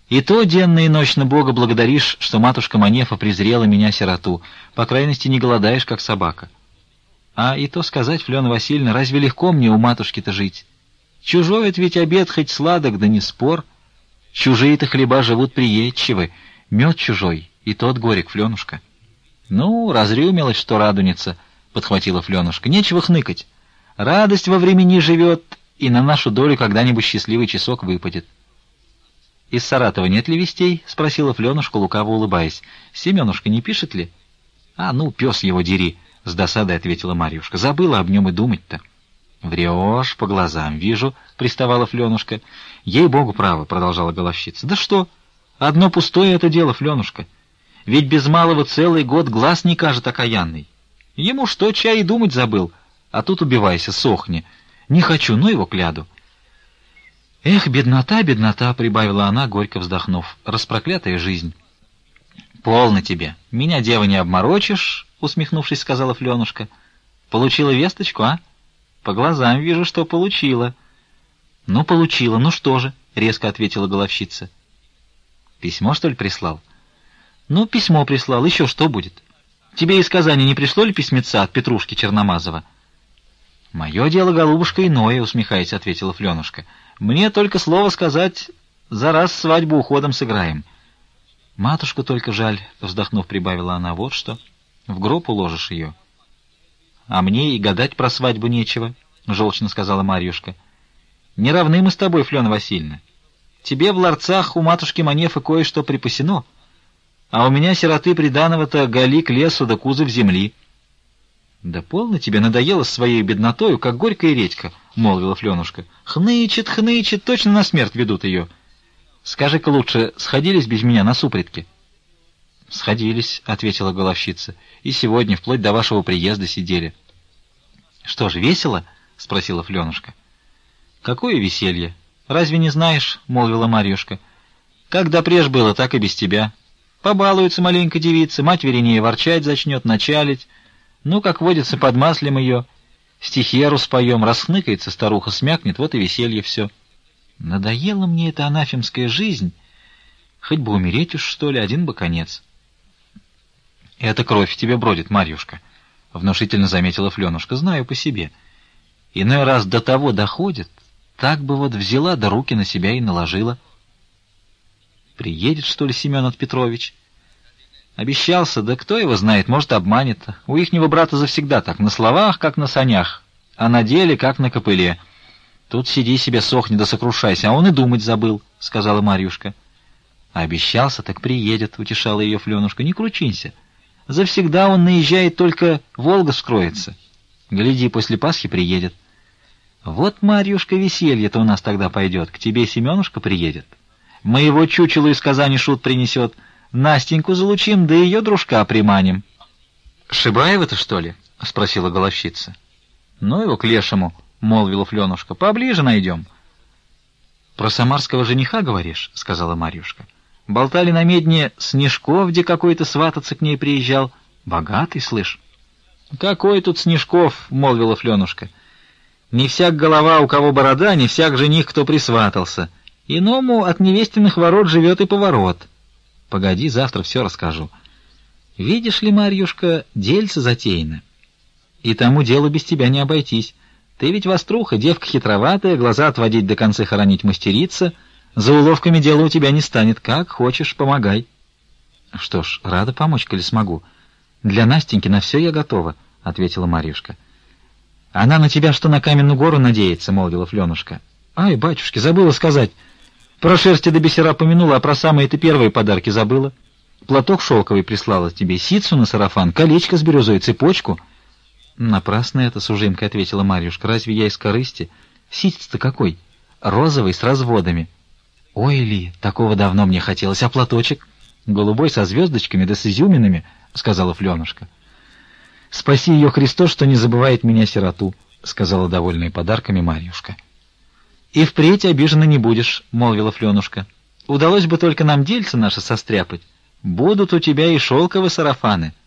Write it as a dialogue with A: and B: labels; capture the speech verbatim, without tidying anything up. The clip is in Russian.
A: И то денно и ночно Бога благодаришь, что матушка Манефа презрела меня, сироту. По крайности, не голодаешь, как собака. А и то сказать, Флена Васильевна, разве легко мне у матушки-то жить? Чужой это ведь обед хоть сладок, да не спор. Чужие-то хлеба живут приедчивы, мед чужой, и тот горек, Фленушка. Ну, разрюмилась, что радуница, — подхватила Фленушка. Нечего хныкать. Радость во времени живет, и на нашу долю когда-нибудь счастливый часок выпадет. — Из Саратова нет ли вестей? — спросила Фленушка, лукаво улыбаясь. — Семенушка не пишет ли? — А ну, пес его дери! — с досадой ответила Марьюшка. — Забыла об нем и думать-то. — Врешь, по глазам вижу, — приставала Фленушка. — Ей-богу, право, — продолжала головщица. — Да что? Одно пустое это дело, Фленушка. Ведь без малого целый год глаз не кажет окаянный. Ему что, чай и думать забыл, а тут убивайся, сохни. Не хочу, ну его кляду. — Эх, беднота, беднота, — прибавила она, горько вздохнув, — распроклятая жизнь. — Полно тебе, меня, дева, не обморочишь, — усмехнувшись, сказала Фленушка. — Получила весточку, а? По глазам вижу, что получила. — Ну, получила, ну что же, — резко ответила головщица. — Письмо, что ли, прислал? — Ну, письмо прислал, еще что будет? Тебе из Казани не пришло ли письмеца от Петрушки Черномазова? — Мое дело, голубушка, иное, — усмехаясь, ответила Фленушка. — Мне только слово сказать, за раз свадьбу уходом сыграем. — Матушку только жаль, — вздохнув, прибавила она, — вот что. В гроб уложишь ее. — А мне и гадать про свадьбу нечего, — желчно сказала Марьюшка. — Не равны мы с тобой, Флена Васильевна. Тебе в ларцах у матушки Манефы кое-что припасено, а у меня сироты приданого-то гали к лесу да кузов земли. — Да полно тебе, надоело с своей беднотою, как горькая редька, — молвила Фленушка. — Хнычет, хнычет, точно на смерть ведут ее. Скажи-ка лучше, сходились без меня на супритке? — Сходились, — ответила головщица, — и сегодня, вплоть до вашего приезда, сидели. — Что ж, весело? — спросила Фленушка. — Какое веселье? Разве не знаешь, — молвила Марьюшка. — Как допреж было, так и без тебя. Побалуется маленько девица, мать вернее ворчать зачнет, началить. Ну, как водится, подмаслим ее. Стихеру споем, расхныкается старуха, смякнет, вот и веселье все. Надоела мне эта анафемская жизнь. Хоть бы умереть уж, что ли, один бы конец. — Это кровь в тебе бродит, Марьюшка, — внушительно заметила Фленушка. — Знаю по себе. Иной раз до того доходит, так бы вот взяла, да руки на себя и наложила. — Приедет, что ли, Семен Петрович? — Обещался, да кто его знает, может, обманет. У ихнего брата завсегда так, на словах, как на санях, а на деле, как на копыле. Тут сиди себе, сохни да сокрушайся, а он и думать забыл, — сказала Марьюшка. — Обещался, так приедет, — утешала ее Фленушка. — Не кручинься. Завсегда он наезжает, только Волга вскроется. Гляди, после Пасхи приедет. Вот, Марьюшка, веселье-то у нас тогда пойдет. К тебе Семенушка приедет. Моего чучелу из Казани шут принесет. Настеньку залучим, да ее дружка приманим. — Шибаева-то, что ли? — спросила головщица. — Ну его к лешему, — молвила Фленушка. — Поближе найдем. — Про самарского жениха говоришь? — сказала Марьюшка. — Болтали на медне Снежков, где какой-то свататься к ней приезжал. Богатый, слышь? — Какой тут Снежков? — молвила Фленушка. — Не всяк голова, у кого борода, не всяк жених, кто присватался. Иному от невестиных ворот живет и поворот. Погоди, завтра все расскажу. Видишь ли, Марьюшка, дельце затеяно. И тому делу без тебя не обойтись. Ты ведь воструха, девка хитроватая, глаза отводить до конца хоронить мастерица. За уловками дела у тебя не станет. Как хочешь, помогай. — Что ж, рада помочь, коли смогу. Для Настеньки на все я готова, — ответила Марьюшка. — Она на тебя что, на Каменную гору надеется, — молвила Фленушка. — Ай, батюшки, забыла сказать. Про шерсти до бисера помянула, а про самые-то первые подарки забыла. Платок шелковый прислала тебе, ситцу на сарафан, колечко с бирюзой, цепочку. — Напрасно это, — с ужимкой ответила Марьюшка. — Разве я из корысти? Ситец-то какой? Розовый, с разводами. — Ой, Ли, такого давно мне хотелось. А платочек? — Голубой, со звездочками да с изюминами, — сказала Фленушка. — Спаси ее Христос, что не забывает меня, сироту, — сказала довольная подарками Марьюшка. — И впредь обижена не будешь, — молвила Фленушка. — Удалось бы только нам дельце наше состряпать. Будут у тебя и шелковые сарафаны.